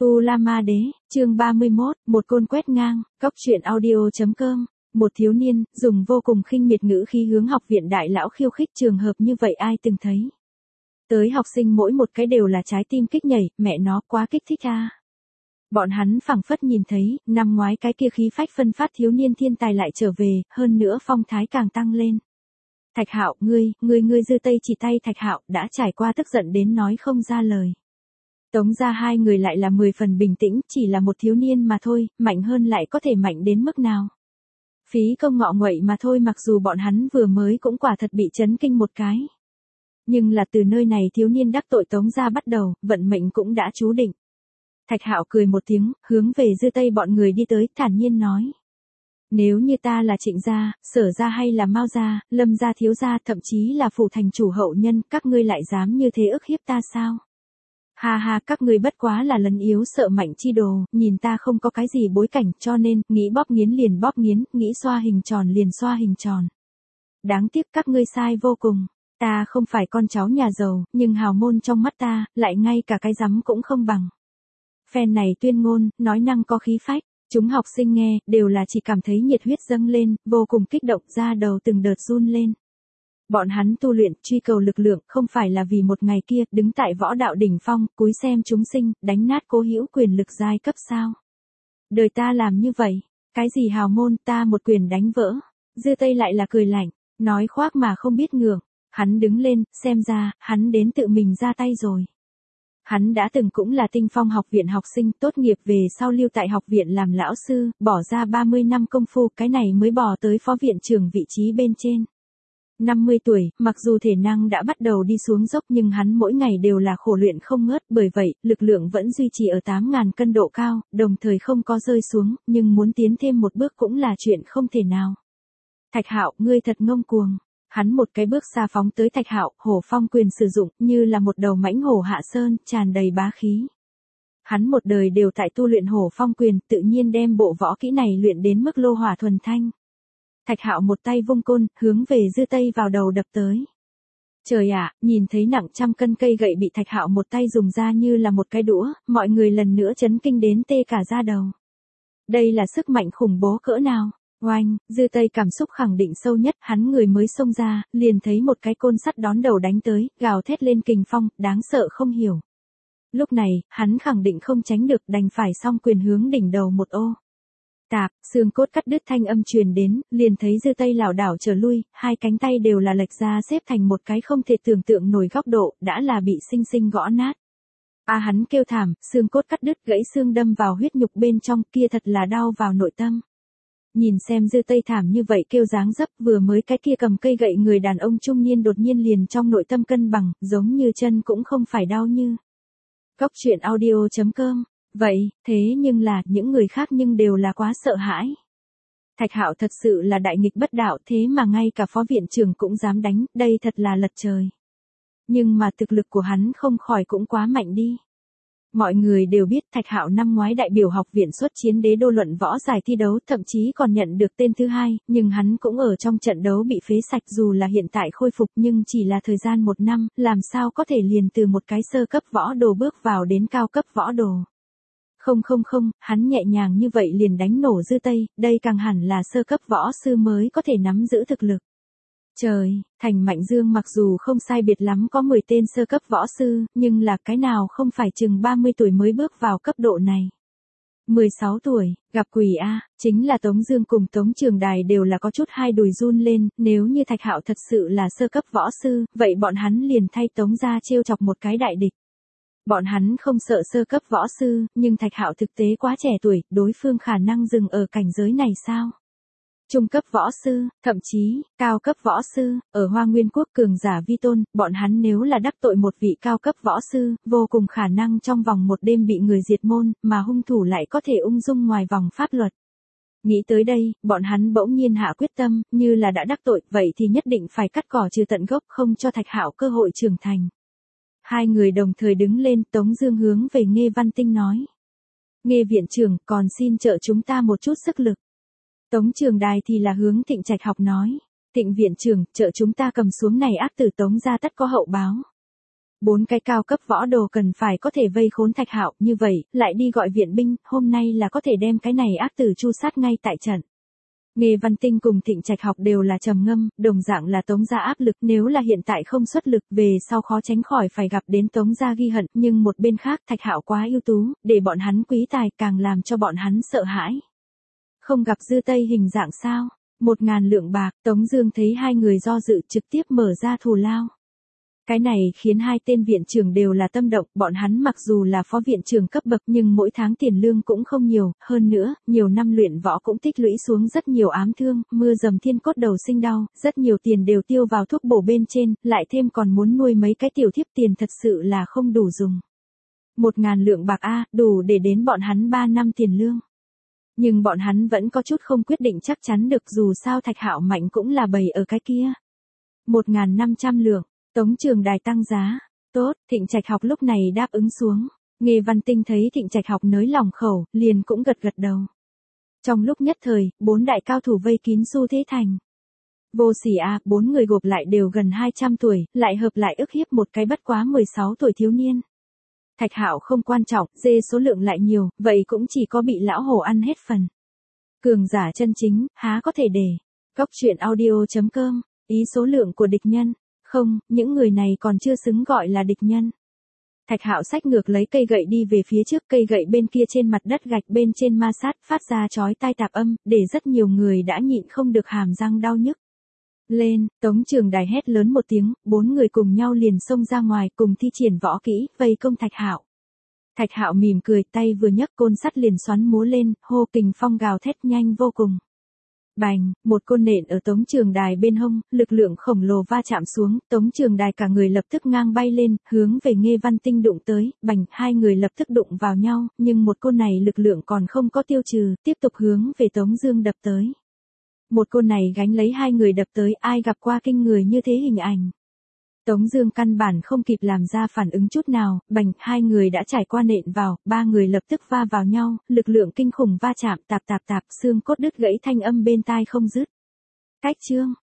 U La Ma Đế, chương 31, một côn quét ngang, cóc truyện audio.com. Một thiếu niên, dùng vô cùng khinh miệt ngữ khí hướng học viện đại lão khiêu khích, trường hợp như vậy ai từng thấy. Tới học sinh mỗi một cái đều là trái tim kích nhảy, mẹ nó quá kích thích a. Bọn hắn phảng phất nhìn thấy, năm ngoái cái kia khí phách phân phát thiếu niên thiên tài lại trở về, hơn nữa phong thái càng tăng lên. Thạch Hạo, ngươi giơ tay chỉ tay Thạch Hạo, đã trải qua tức giận đến nói không ra lời. Tống ra hai người lại là 10 phần bình tĩnh, chỉ là một thiếu niên mà thôi, mạnh hơn lại có thể mạnh đến mức nào. Phí công ngọ nguậy mà thôi, mặc dù bọn hắn vừa mới cũng quả thật bị chấn kinh một cái. Nhưng là từ nơi này thiếu niên đắc tội Tống ra bắt đầu, vận mệnh cũng đã chú định. Thạch Hạo cười một tiếng, hướng về Dư Tây bọn người đi tới, thản nhiên nói. Nếu như ta là Trịnh gia, Sở gia hay là Mao gia, Lâm gia thiếu gia, thậm chí là phủ thành chủ hậu nhân, các ngươi lại dám như thế ức hiếp ta sao? Ha ha, các ngươi bất quá là lấn yếu sợ mạnh chi đồ, nhìn ta không có cái gì bối cảnh, cho nên, nghĩ bóp nghiến liền bóp nghiến, nghĩ xoa hình tròn liền xoa hình tròn. Đáng tiếc các ngươi sai vô cùng, ta không phải con cháu nhà giàu, nhưng hào môn trong mắt ta, lại ngay cả cái rắm cũng không bằng. Phen này tuyên ngôn, nói năng có khí phách, chúng học sinh nghe, đều là chỉ cảm thấy nhiệt huyết dâng lên, vô cùng kích động, ra đầu từng đợt run lên. Bọn hắn tu luyện, truy cầu lực lượng, không phải là vì một ngày kia, đứng tại võ đạo đỉnh phong, cúi xem chúng sinh, đánh nát cố hữu quyền lực giai cấp sao. Đời ta làm như vậy, cái gì hào môn, ta một quyền đánh vỡ. Dư Tây lại là cười lạnh, nói khoác mà không biết ngượng. Hắn đứng lên, xem ra, hắn đến tự mình ra tay rồi. Hắn đã từng cũng là Tinh Phong học viện học sinh, tốt nghiệp về sau lưu tại học viện làm lão sư, bỏ ra 30 năm công phu, cái này mới bỏ tới phó viện trưởng vị trí bên trên. 50 tuổi, mặc dù thể năng đã bắt đầu đi xuống dốc nhưng hắn mỗi ngày đều là khổ luyện không ngớt, bởi vậy, lực lượng vẫn duy trì ở 8.000 cân độ cao, đồng thời không có rơi xuống, nhưng muốn tiến thêm một bước cũng là chuyện không thể nào. Thạch Hạo, ngươi thật ngông cuồng. Hắn một cái bước xa phóng tới Thạch Hạo, hổ phong quyền sử dụng, như là một đầu mãnh hổ hạ sơn, tràn đầy bá khí. Hắn một đời đều tại tu luyện hổ phong quyền, tự nhiên đem bộ võ kỹ này luyện đến mức lô hỏa thuần thanh. Thạch Hạo một tay vung côn, hướng về Dư Tây vào đầu đập tới. Trời ạ, nhìn thấy nặng trăm cân cây gậy bị Thạch Hạo một tay dùng ra như là một cái đũa, mọi người lần nữa chấn kinh đến tê cả da đầu. Đây là sức mạnh khủng bố cỡ nào? Oanh, Dư Tây cảm xúc khẳng định sâu nhất, hắn người mới xông ra, liền thấy một cái côn sắt đón đầu đánh tới, gào thét lên kình phong, đáng sợ không hiểu. Lúc này, hắn khẳng định không tránh được, đành phải song quyền hướng đỉnh đầu một ô. Tạp, xương cốt cắt đứt thanh âm truyền đến, liền thấy Dư Tây lảo đảo trở lui, hai cánh tay đều là lệch ra xếp thành một cái không thể tưởng tượng nổi góc độ, đã là bị xinh xinh gõ nát. Hắn kêu thảm, xương cốt cắt đứt gãy xương đâm vào huyết nhục bên trong, kia thật là đau vào nội tâm. Nhìn xem Dư Tây thảm như vậy kêu dáng dấp, vừa mới cái kia cầm cây gậy người đàn ông trung niên đột nhiên liền trong nội tâm cân bằng, giống như chân cũng không phải đau như. Cóc truyện audio.com. Vậy, thế nhưng là, những người khác nhưng đều là quá sợ hãi. Thạch Hạo thật sự là đại nghịch bất đạo, thế mà ngay cả phó viện trưởng cũng dám đánh, đây thật là lật trời. Nhưng mà thực lực của hắn không khỏi cũng quá mạnh đi. Mọi người đều biết Thạch Hạo năm ngoái đại biểu học viện xuất chiến đế đô luận võ giải thi đấu, thậm chí còn nhận được tên thứ 2, nhưng hắn cũng ở trong trận đấu bị phế sạch, dù là hiện tại khôi phục nhưng chỉ là thời gian 1 năm, làm sao có thể liền từ một cái sơ cấp võ đồ bước vào đến cao cấp võ đồ. Không, hắn nhẹ nhàng như vậy liền đánh nổ Dư Tây, đây càng hẳn là sơ cấp võ sư mới có thể nắm giữ thực lực. Trời, thành Mạnh Dương mặc dù không sai biệt lắm có 10 tên sơ cấp võ sư, nhưng là cái nào không phải chừng 30 tuổi mới bước vào cấp độ này. 16 tuổi, gặp quỷ a, chính là Tống Dương cùng Tống Trường Đài đều là có chút hai đùi run lên, nếu như Thạch Hạo thật sự là sơ cấp võ sư, vậy bọn hắn liền thay Tống gia trêu chọc một cái đại địch. Bọn hắn không sợ sơ cấp võ sư, nhưng Thạch Hạo thực tế quá trẻ tuổi, đối phương khả năng dừng ở cảnh giới này sao? Trung cấp võ sư, thậm chí, cao cấp võ sư, ở Hoa Nguyên Quốc cường giả vi tôn, bọn hắn nếu là đắc tội một vị cao cấp võ sư, vô cùng khả năng trong vòng một đêm bị người diệt môn, mà hung thủ lại có thể ung dung ngoài vòng pháp luật. Nghĩ tới đây, bọn hắn bỗng nhiên hạ quyết tâm, như là đã đắc tội, vậy thì nhất định phải cắt cỏ trừ tận gốc, không cho Thạch Hạo cơ hội trưởng thành. Hai người đồng thời đứng lên, Tống Dương hướng về Nghê Văn Tinh nói. Nghê viện trưởng, còn xin trợ chúng ta một chút sức lực. Tống Trường Đài thì là hướng Thịnh Trạch Học nói. Thịnh viện trưởng, trợ chúng ta cầm xuống này ác tử Tống gia tất có hậu báo. 4 cái cao cấp võ đồ cần phải có thể vây khốn Thạch Hạo, như vậy, lại đi gọi viện binh, hôm nay là có thể đem cái này ác tử chu sát ngay tại trận. Nghê Văn Tinh cùng Thịnh Trạch Học đều là trầm ngâm, đồng dạng là Tống gia áp lực, nếu là hiện tại không xuất lực, về sau khó tránh khỏi phải gặp đến Tống gia ghi hận, nhưng một bên khác Thạch Hạo quá ưu tú, để bọn hắn quý tài càng làm cho bọn hắn sợ hãi. Không gặp dư tây hình dạng sao? 1.000 lượng bạc, Tống Dương thấy hai người do dự trực tiếp mở ra thù lao. Cái này khiến hai tên viện trưởng đều là tâm động, bọn hắn mặc dù là phó viện trưởng cấp bậc nhưng mỗi tháng tiền lương cũng không nhiều, hơn nữa, nhiều năm luyện võ cũng tích lũy xuống rất nhiều ám thương, mưa dầm thiên cốt đầu sinh đau, rất nhiều tiền đều tiêu vào thuốc bổ bên trên, lại thêm còn muốn nuôi mấy cái tiểu thiếp, tiền thật sự là không đủ dùng. 1.000 lượng bạc a, đủ để đến bọn hắn 3 năm tiền lương. Nhưng bọn hắn vẫn có chút không quyết định chắc chắn được, dù sao Thạch Hạo mạnh cũng là bầy ở cái kia. 1.500 lượng. Tống Trường Đài tăng giá. Tốt, Thịnh Trạch Học lúc này đáp ứng xuống. Nghê Văn Tinh thấy Thịnh Trạch Học nới lòng khẩu, liền cũng gật gật đầu. Trong lúc nhất thời, 4 đại cao thủ vây kín Xu Thế Thành. Vô sỉ a, 4 người gộp lại đều gần 200 tuổi, lại hợp lại ức hiếp một cái bất quá 16 tuổi thiếu niên. Thạch Hạo không quan trọng, dê số lượng lại nhiều, vậy cũng chỉ có bị lão hổ ăn hết phần. Cường giả chân chính, há có thể để. Góc truyện audio.com, ý số lượng của địch nhân. Không, những người này còn chưa xứng gọi là địch nhân. Thạch Hạo xách ngược lấy cây gậy đi về phía trước, cây gậy bên kia trên mặt đất gạch bên trên ma sát phát ra chói tai tạp âm, để rất nhiều người đã nhịn không được hàm răng đau nhức. Lên, Tống Trường Đài hét lớn một tiếng, 4 người cùng nhau liền xông ra ngoài, cùng thi triển võ kỹ, vây công Thạch Hạo. Thạch Hạo mỉm cười, tay vừa nhấc côn sắt liền xoắn múa lên, hô kình phong gào thét nhanh vô cùng. Bành, một côn nện ở Tống Trường Đài bên hông, lực lượng khổng lồ va chạm xuống, Tống Trường Đài cả người lập tức ngang bay lên, hướng về Nghê Văn Tinh đụng tới, bành, hai người lập tức đụng vào nhau, nhưng một côn này lực lượng còn không có tiêu trừ, tiếp tục hướng về Tống Dương đập tới. Một côn này gánh lấy hai người đập tới, ai gặp qua kinh người như thế hình ảnh. Tống Dương căn bản không kịp làm ra phản ứng chút nào, bành, hai người đã trải qua nện vào, ba người lập tức va vào nhau, lực lượng kinh khủng va chạm, tạp, xương cốt đứt gãy thanh âm bên tai không dứt. Cách chương